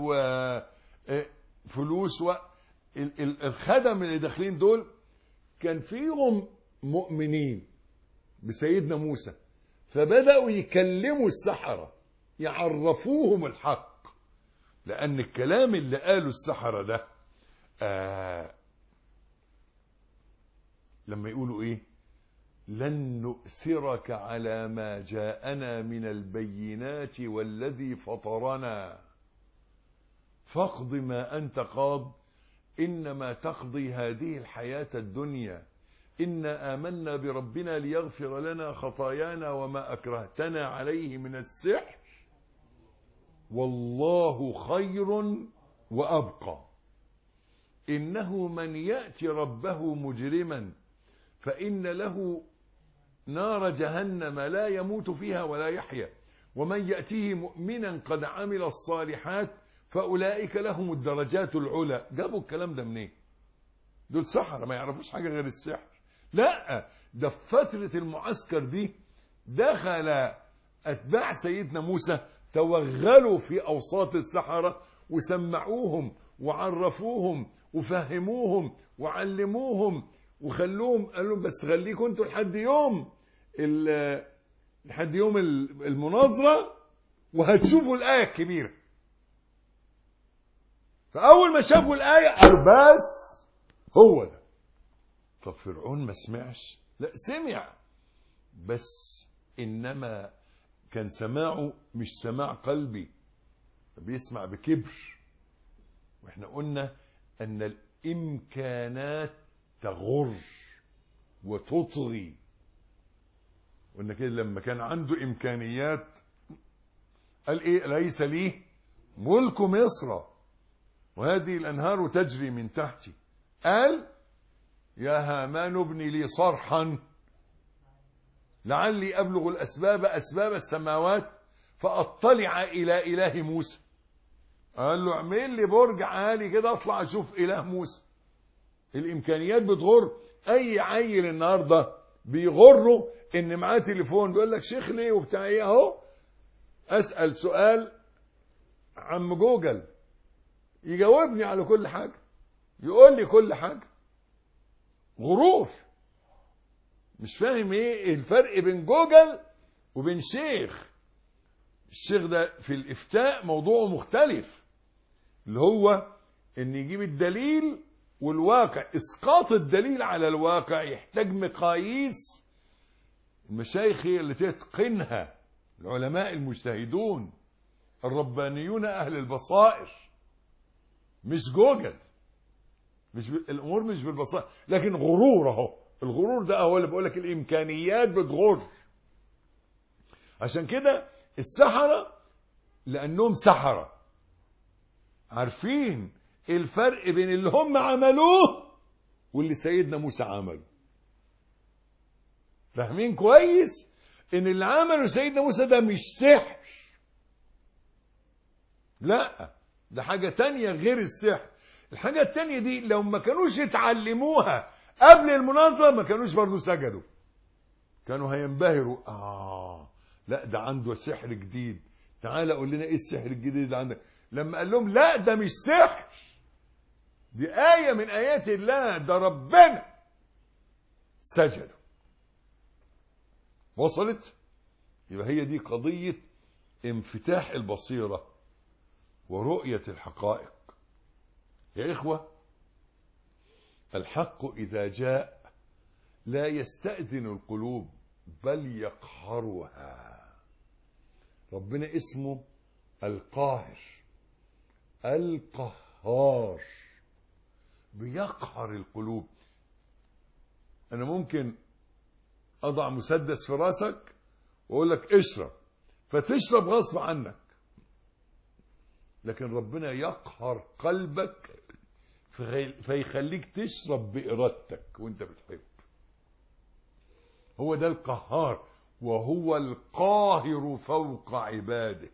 وفلوس. الخدم اللي داخلين دول كان فيهم مؤمنين بسيدنا موسى، فبدأوا يكلموا السحرة يعرفوهم الحق، لأن الكلام اللي قاله السحرة ده لما يقولوا ايه؟ لن نؤثرك على ما جاءنا من البينات والذي فطرنا فاقض ما أنت قاض إنما تقضي هذه الحياة الدنيا إنا آمنا بربنا ليغفر لنا خطايانا وما أكرهتنا عليه من السحر والله خير وأبقى إنه من يأتي ربه مجرما فإن له نار جهنم لا يموت فيها ولا يحيا ومن يأتيه مؤمنا قد عمل الصالحات فأولئك لهم الدرجات العلى. جابوا الكلام ده منين؟ دول سحرة ما يعرفوش حاجة غير السحر. لا، ده في فترة المعسكر دي دخل أتباع سيدنا موسى توغلوا في أوساط السحرة وسمعوهم وعرفوهم وفهموهم وعلموهم وخلوهم، قال لهم بس خليكم انتوا لحد يوم المناظرة وهتشوفوا الآية الكبيرة. فأول ما شافوا الآية قالوا بس هو ده. طب فرعون ما سمعش؟ لا سمع، بس إنما كان سماعه مش سماع قلبي، بيسمع بكبر. واحنا قلنا أن الإمكانات تغر وتطغي. قلنا كده لما كان عنده إمكانيات قال إيه؟ ليس لي ملك مصر وهذه الأنهار تجري من تحتي. قال يا هامان ابني لي صرحا لعلي أبلغ أسباب السماوات فأطلع إلى إله موسى. قال له اعمل لي برج عالي كده اطلع اشوف إله موسى. الإمكانيات بتغر. أي عيل النهارده بيغره إن معاه تليفون بيقول لك شيخ ليه وبتاع إيه أهو أسأل سؤال عم جوجل يجاوبني على كل حاجة، يقول لي كل حاجة. غرور. مش فاهم ايه الفرق بين جوجل وبين شيخ. الشيخ ده في الإفتاء موضوعه مختلف، اللي هو ان يجيب الدليل والواقع. اسقاط الدليل على الواقع يحتاج مقاييس المشايخ هي اللي تتقنها، العلماء المجتهدون الربانيون أهل البصائر، مش جوجل. مش الامور مش بالبصائر، لكن غرور اهو. الغرور ده هو اللي بقول لك الامكانيات بتغر. عشان كده السحرة لانهم سحرة عارفين الفرق بين اللي هم عملوه واللي سيدنا موسى عمله. فاهمين كويس ان اللي عمله سيدنا موسى ده مش سحر، لا ده حاجة تانية غير السحر. الحاجة التانية دي لو ما كانوش يتعلموها قبل المناظرة ما كانوش برضو سجدوا، كانوا هينبهروا. لا ده عنده سحر جديد، تعال قول لنا ايه السحر الجديد اللي عندك. لما قال لهم لا ده مش سحر، دي آية من آيات الله، ده ربنا، سجدوا. وصلت؟ يبقى هي دي قضية انفتاح البصيرة ورؤية الحقائق. يا إخوة، الحق إذا جاء لا يستأذن القلوب بل يقهرها. ربنا اسمه القاهر القهار، بيقهر القلوب. أنا ممكن أضع مسدس في راسك وأقول لك اشرب فتشرب غصب عنك، لكن ربنا يقهر قلبك فيخليك تشرب بإرادتك وانت بتحب. هو ده القهار، وهو القاهر فوق عباده.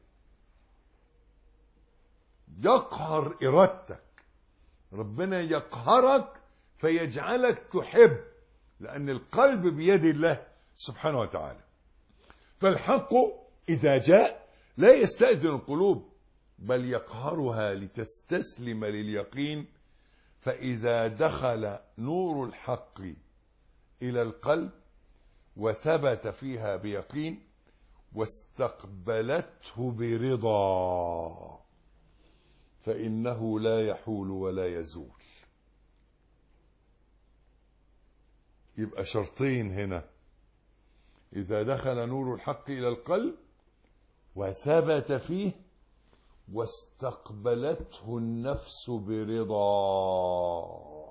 يقهر إرادتك، ربنا يقهرك فيجعلك تحب، لأن القلب بيد الله سبحانه وتعالى. فالحق إذا جاء لا يستأذن القلوب بل يقهرها لتستسلم لليقين. فإذا دخل نور الحق إلى القلب وثبت فيها بيقين واستقبلته برضا فإنه لا يحول ولا يزول. يبقى شرطين هنا إذا دخل نور الحق إلى القلب وثبت فيه واستقبلته النفس برضا.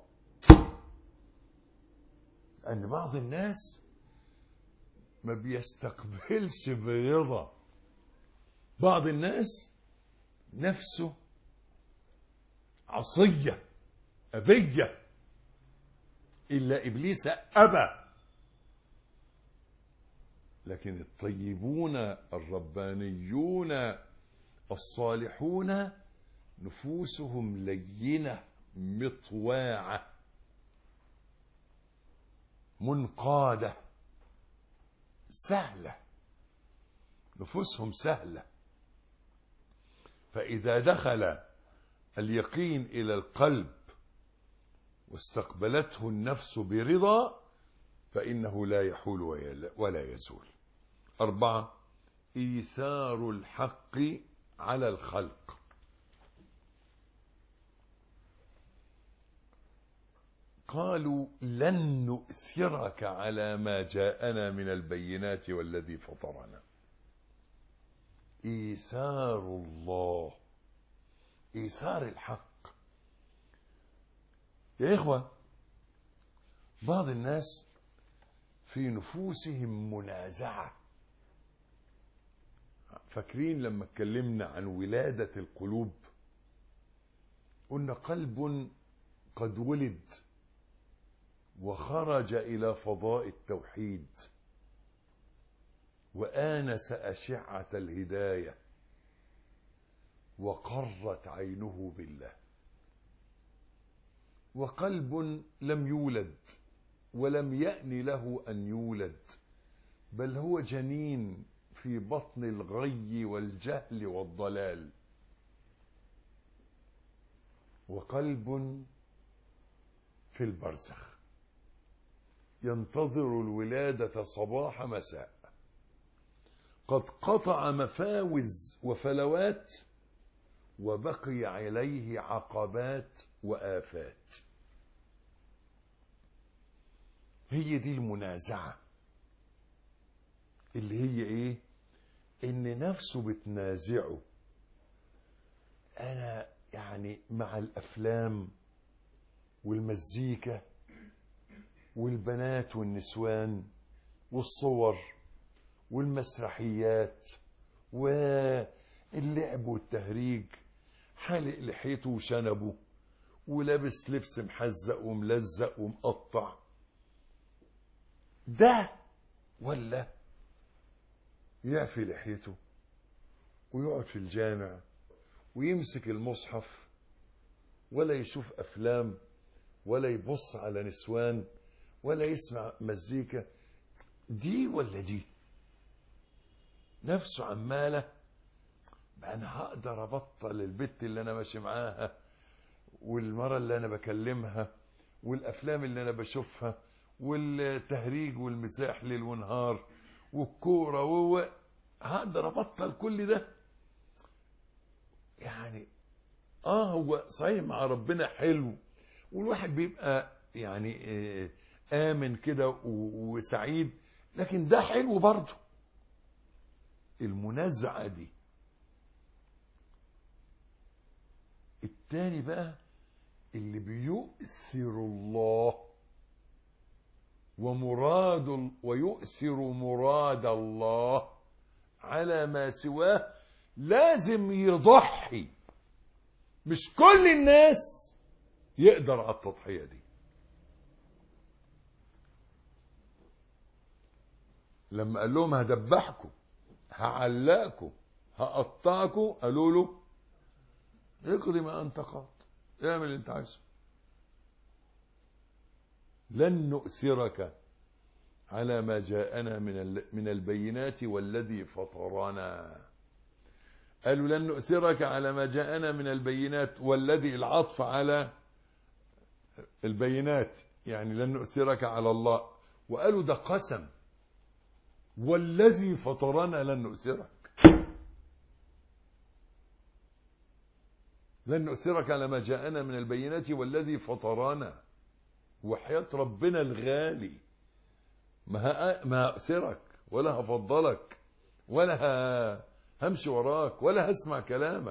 أن بعض الناس ما بيستقبلش برضا. بعض الناس نفسه عصية أبية، إلا إبليس أبى. لكن الطيبون الربانيون الصالحون نفوسهم لينة مطواعة منقادة سهلة، نفوسهم سهلة. فإذا دخل اليقين إلى القلب واستقبلته النفس برضا فإنه لا يحول ولا يزول. 4. إيثار الحق على الخلق. قالوا لن نؤثرك على ما جاءنا من البينات والذي فطرنا. إيثار الله، إيثار الحق. يا إخوة، بعض الناس في نفوسهم منازعة. فاكرين لما اتكلمنا عن ولادة القلوب قلنا قلب قد ولد وخرج إلى فضاء التوحيد وآنس أشعة الهداية وقرت عينه بالله. وقلب لم يولد ولم يأن له أن يولد، بل هو جنين في بطن الغي والجهل والضلال. وقلب في البرزخ ينتظر الولادة صباح مساء، قد قطع مفاوز وفلوات وبقي عليه عقبات وآفات. هي دي المنازعة اللي هي ايه؟ ان نفسه بتنازعه. انا يعني مع الافلام والمزيكا والبنات والنسوان والصور والمسرحيات واللعب والتهريج، حالق لحيته وشنبه ولابس لبس محزق وملزق ومقطع، ده ولا يعفي لحيته ويقعد في الجامع ويمسك المصحف ولا يشوف أفلام ولا يبص على نسوان ولا يسمع مزيكا؟ دي ولا دي؟ نفسه عمالة أنا هقدر أبطل البت اللي أنا ماشي معاها والمرة اللي أنا بكلمها والأفلام اللي أنا بشوفها والتهريج والمساح ليل ونهار والكورة هقدر أبطل كل ده؟ يعني هو صحيح مع ربنا حلو والواحد بيبقى يعني آمن كده وسعيد، لكن ده حلو برضه. المنازعة دي. التاني بقى اللي بيؤثر الله ويؤثر مراد الله على ما سواه، لازم يضحي. مش كل الناس يقدر على التضحية دي. لما قال لهم هدبحكم هعلقكم هقطعكم، قالوا له اقضي ما انت قاض، اعمل اللي انت عايزه. لن نؤثرك على ما جاءنا من البينات والذي فطرنا. قالوا لن نؤثرك على ما جاءنا من البينات، والذي العطف على البينات، يعني لن نؤثرك على الله. وقالوا ده قسم، والذي فطرنا لن نؤثرك. لن نؤثرك على ما جاءنا من البينات والذي فطرنا. وحياة ربنا الغالي ما أؤثرك ولا هفضلك ولا همشي وراك ولا هسمع كلامك.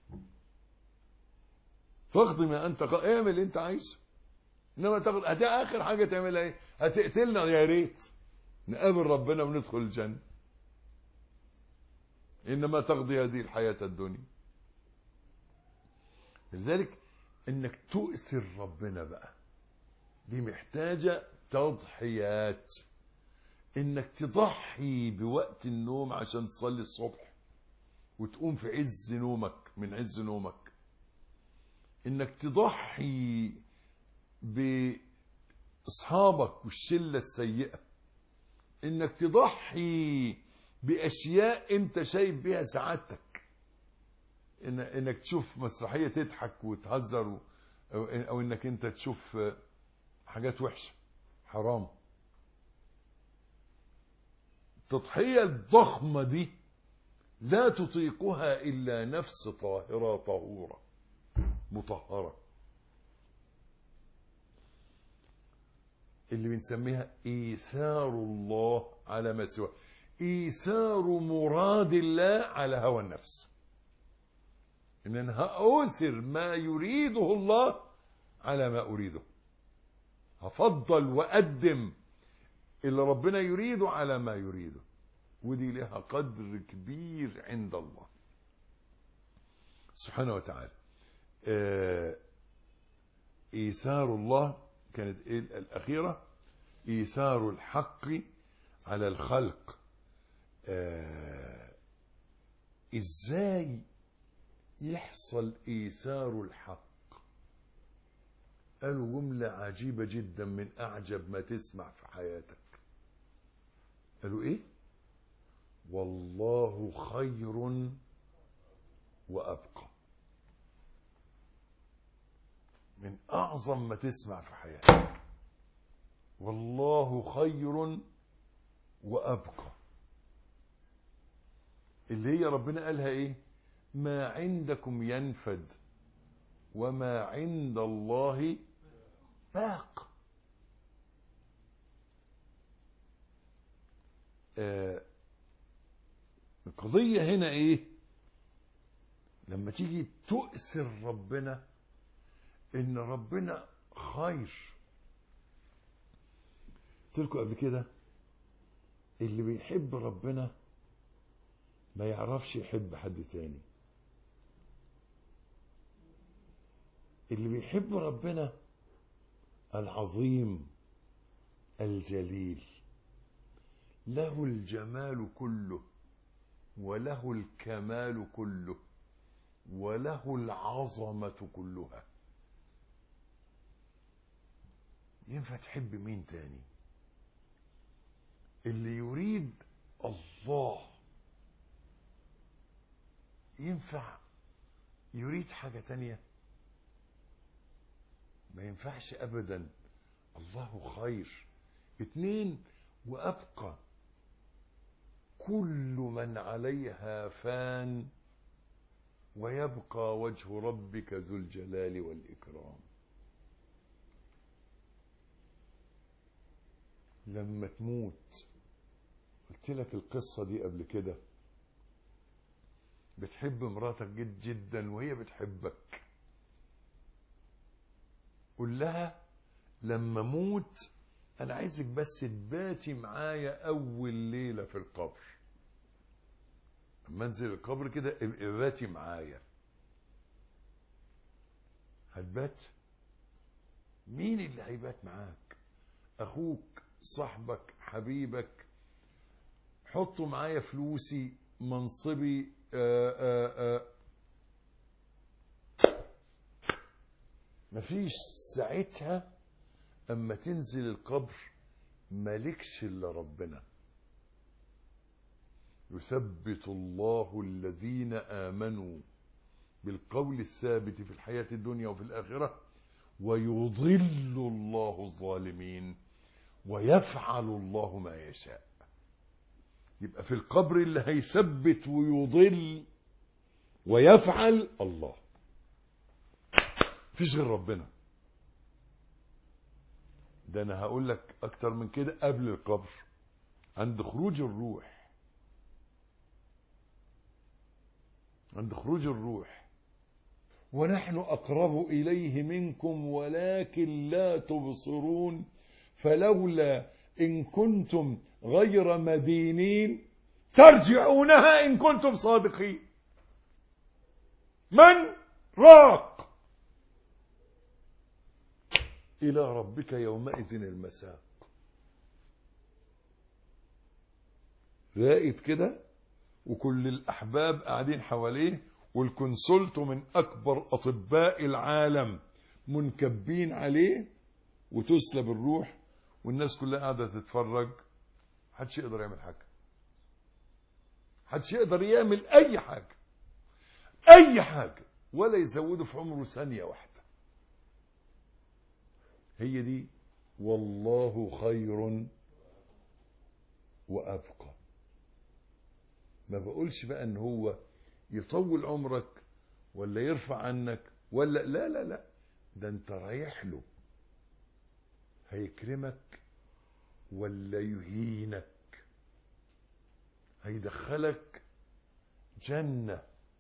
فاقض ما انت اعمل اللي انت عايزه. انما تاخد اخر حاجه تعملها ايه؟ هتقتلنا يا ريت نقابل ربنا وندخل الجنه. انما تقضي هذه الحياه الدنيا. لذلك انك تؤثر ربنا بقى دي محتاجه تضحيات. انك تضحي بوقت النوم عشان تصلي الصبح وتقوم في عز نومك من عز نومك. انك تضحي باصحابك والشله السيئه. انك تضحي باشياء انت شايف بيها سعادتك. انك تشوف مسرحيه تضحك وتهزر او انك انت تشوف حاجات وحشه حرام. التضحيه الضخمه دي لا تطيقها الا نفس طاهره طهوره مطهره، اللي بنسميها ايثار الله على ما سواه، ايثار مراد الله على هوى النفس. ان انا هاثر ما يريده الله على ما اريده، هفضل واقدم اللي ربنا يريده على ما يريده. ودي لها قدر كبير عند الله سبحانه وتعالى. إيثار الله كانت الأخيرة إيثار الحق على الخلق. إزاي يحصل إيثار الحق؟ قالوا جملة عجيبة جدا من أعجب ما تسمع في حياتك. قالوا إيه؟ والله خير وأبقى. من أعظم ما تسمع في حياتك. والله خير وأبقى. اللي هي ربنا قالها إيه؟ ما عندكم ينفد وما عند الله باق. القضية هنا إيه؟ لما تيجي تؤثر ربنا إن ربنا خير. قلت لكم قبل كده اللي بيحب ربنا ما يعرفش يحب حد تاني. اللي بيحب ربنا العظيم الجليل له الجمال كله وله الكمال كله وله العظمة كلها. ينفع تحب مين تاني؟ اللي يريد الله ينفع يريد حاجة تانية؟ ما ينفعش أبدا. الله خير. 2 وأبقى. كل من عليها فان ويبقى وجه ربك ذو الجلال والإكرام. لما تموت، قلت لك القصة دي قبل كده، بتحب مراتك جدا وهي بتحبك، قول لها لما موت أنا عايزك بس تباتي معايا أول ليلة في القبر. لما انزل القبر كده باتي معايا. هتبات؟ مين اللي هيبات معاك؟ أخوك، صاحبك، حبيبك. حطوا معايا فلوسي، منصبي، مفيش ساعتها. اما تنزل القبر مالكش الا ربنا. يثبت الله الذين آمنوا بالقول الثابت في الحياة الدنيا وفي الآخرة ويضل الله الظالمين ويفعل الله ما يشاء. يبقى في القبر اللي هيثبت ويضل ويفعل الله، مفيش غير ربنا. ده انا هقول لك اكتر من كده. قبل القبر عند خروج الروح، عند خروج الروح. ونحن أقرب إليه منكم ولكن لا تبصرون فلولا إن كنتم غير مدينين ترجعونها إن كنتم صادقين. من راق إلى ربك يومئذ المساق. راقد كده وكل الأحباب قاعدين حواليه والكونسلت من أكبر أطباء العالم منكبين عليه وتسلب الروح والناس كلها قاعدة تتفرج. محدش يقدر يعمل حاجة، محدش يقدر يعمل أي حاجة، أي حاجة، ولا يزوده في عمره ثانية واحدة. هي دي والله خير وأبقى. ما بقولش بقى ان هو يطول عمرك ولا يرفع عنك ولا لا لا لا، ده انت رايح له هيكرمك ولا يهينك، هيدخلك جنة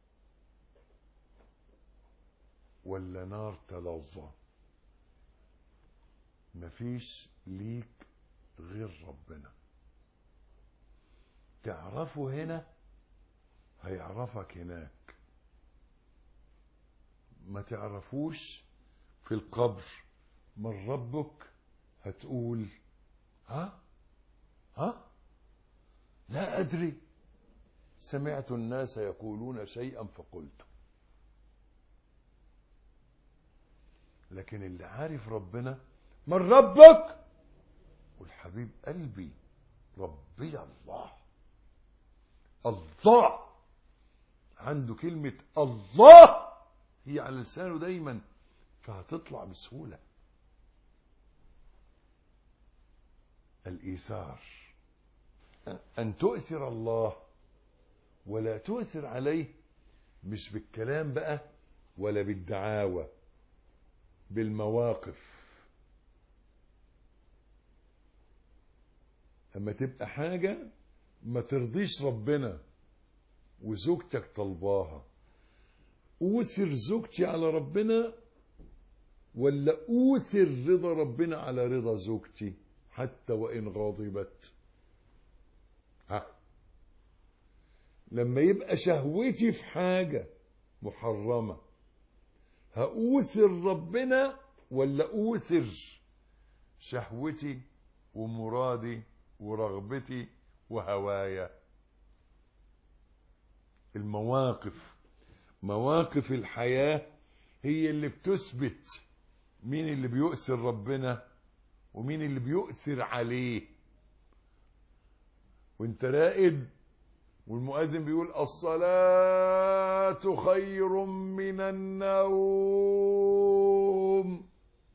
ولا نار تلظى. مفيش ليك غير ربنا. تعرفه هنا هيعرفك هناك، ما تعرفوش في القبر من ربك هتقول ها لا أدري، سمعت الناس يقولون شيئا فقلت. لكن اللي عارف ربنا من ربك والحبيب قلبي ربي الله. الله عنده كلمة الله هي على لسانه دايما، فهتطلع بسهولة. الإيثار، أن تؤثر الله ولا تؤثر عليه، مش بالكلام بقى ولا بالدعاوى، بالمواقف. اما تبقى حاجة ما ترضيش ربنا وزوجتك طلباها، اوثر زوجتي على ربنا ولا اوثر رضا ربنا على رضا زوجتي حتى وان غاضبت؟ لما يبقى شهوتي في حاجة محرمة هأوثر ربنا ولا أوثر شهوتي ومرادي ورغبتي وهوايا؟ المواقف، مواقف الحياة هي اللي بتثبت مين اللي بيؤثر ربنا ومين اللي بيؤثر عليه. وانت راقد والمؤذن بيقول الصلاة خير من النوم،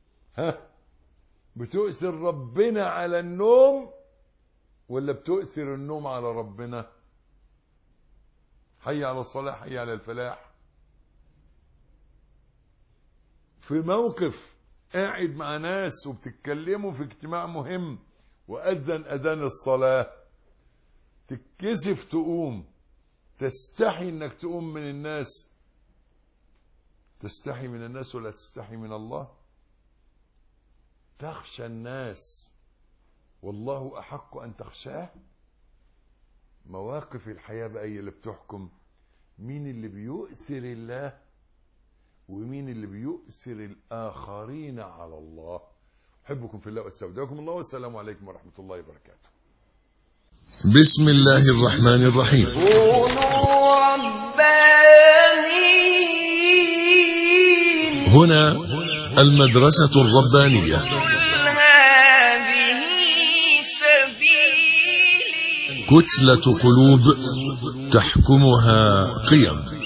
بتؤثر ربنا على النوم ولا بتؤثر النوم على ربنا؟ حي على الصلاة، حي على الفلاح. في موقف قاعد مع ناس وبتتكلموا في اجتماع مهم وأذن أذان الصلاة، تتكسف تقوم، تستحي انك تقوم من الناس. تستحي من الناس ولا تستحي من الله؟ تخشى الناس والله أحق أن تخشاه. مواقف الحياة بقى هي اللي بتحكم مين اللي بيؤثر الله ومين اللي بيؤثر الآخرين على الله. أحبكم في الله واستودعكم الله، والسلام عليكم ورحمة الله وبركاته. بسم الله الرحمن الرحيم. كونوا ربانيين. هنا المدرسة الربانية. هذه سبيلي. كتلة قلوب تحكمها قيم.